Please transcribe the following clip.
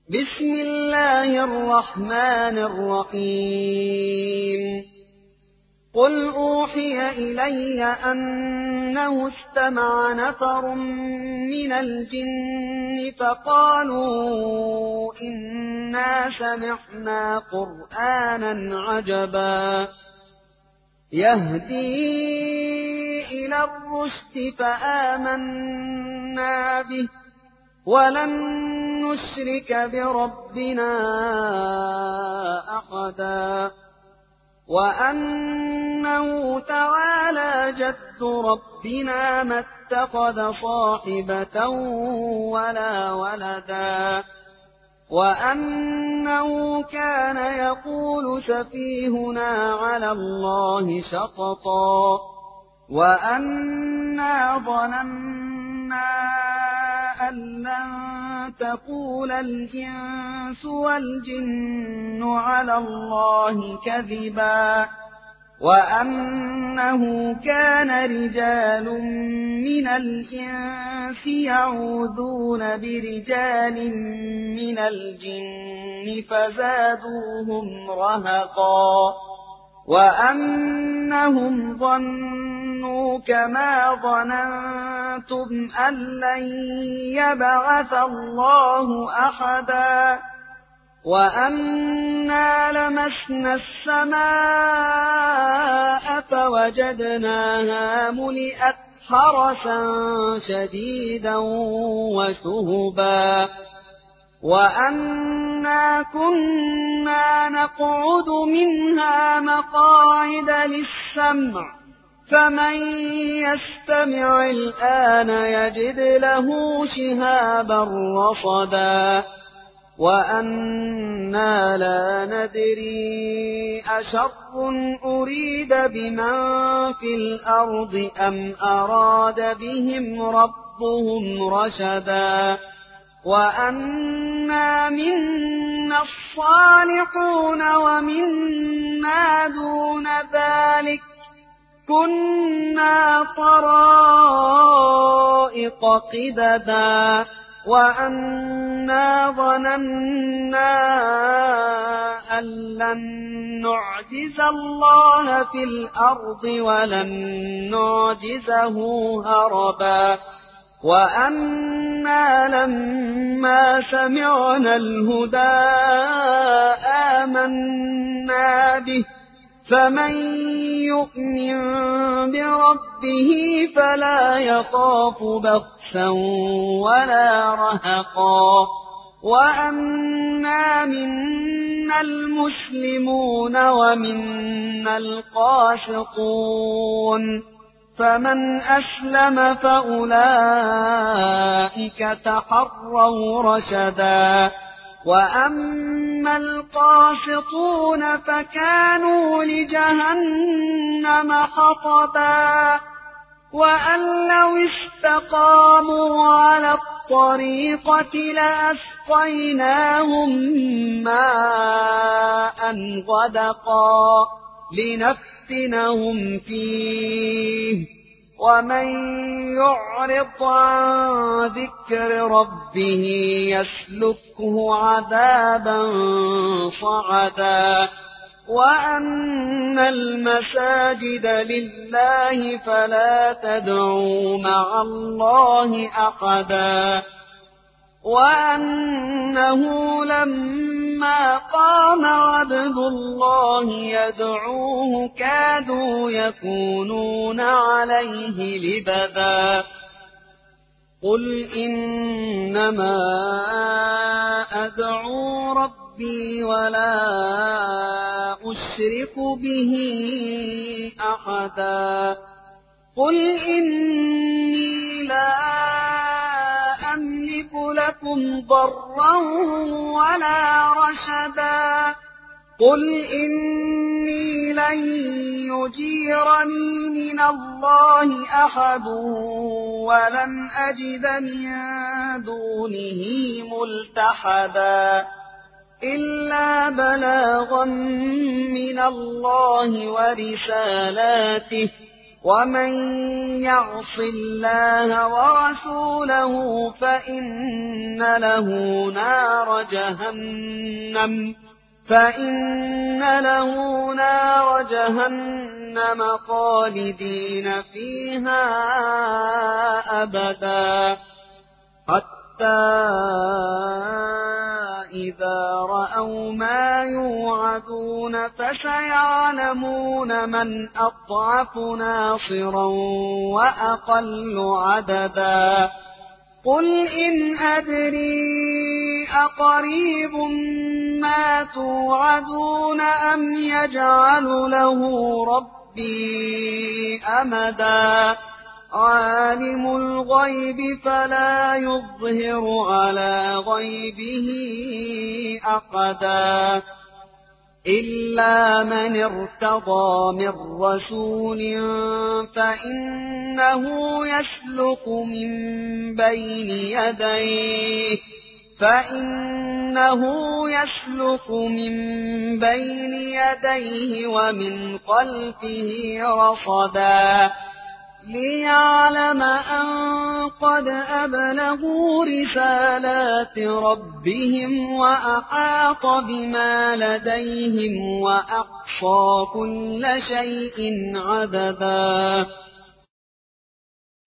بسم الله الرحمن الرحيم قل أوحي إلي أنه استمع نفر من الجن فقالوا إنا سمعنا قرآنا عجبا يهدي إلى الرشد فآمنا به ولن نشرك بربنا أحدا وأنه تعالى جد ربنا ما اتخذ صاحبة ولا ولدا وأنه كان يقول سفيهنا على الله شططا وأنا ظننا أن لن تقول الإنس والجن على الله كذبا وأنه كان رجال من الإنس يعوذون برجال من الجن فزادوهم رهقا وأنهم ظنوا كما ظننتم أن لن يبعث الله أحدا وأنا لمسنا السماء فوجدناها ملئت حرسا شديدا وشهبا وأنا كنا نقعد منها مقاعد للسمع فمن يستمع الآن يجد له شهابا رصدا وأنا لا ندري أشر أريد بمن في الأرض أم أراد بهم ربهم رشدا وأنا منا الصالحون ومنا دون ذلك كنا طرائق قددا وأنا ظننا أن لن نعجز الله في الأرض ولن نعجزه هربا وأنا لما سمعنا الهدى آمنا به فمن يؤمن بربه فلا يخاف بخسا ولا رهقا وأنا منا المسلمون ومنا القاسطون فمن أسلم فأولئك تحروا رشدا وأما القاسطون فكانوا لجهنم حطبا وأن لو استقاموا على الطريقة لأسقيناهم ماء غدقا لنفتنهم فيه ومن يعرض عن ذكر ربه يسلكه عذابا صعدا وأن المساجد لله فلا تدعوا مع الله أحدا وأنه لما قام عبد الله يدعوه كادوا يكونون عليه لبدا قل إنما أدعو ربي ولا أشرك به أحدا قل إني لا أملك لكم ضرا ولا رشدا قل إني لن يجيرني من الله أحد ولن أجد من دونه ملتحدا إلا بلاغا من الله ورسالاته ومن يعص الله ورسوله فإن له نار جهنم خالدين فيها أبدا حتى إذا رأوا ما يوعدون فسيعلمون من أضعف ناصرا وأقل عددا قل إن أدري أقريب ما توعدون أم يجعل له ربي أمدا عالم الغيب فلا يظهر على غيبه أحدا إلا من ارتضى من رسول فإنه يسلك من بين يديه ومن خلفه رصدا ليعلم أن قد أبلغوا رسالات ربهم وأحاط بما لديهم وأحصى كل شيء عددا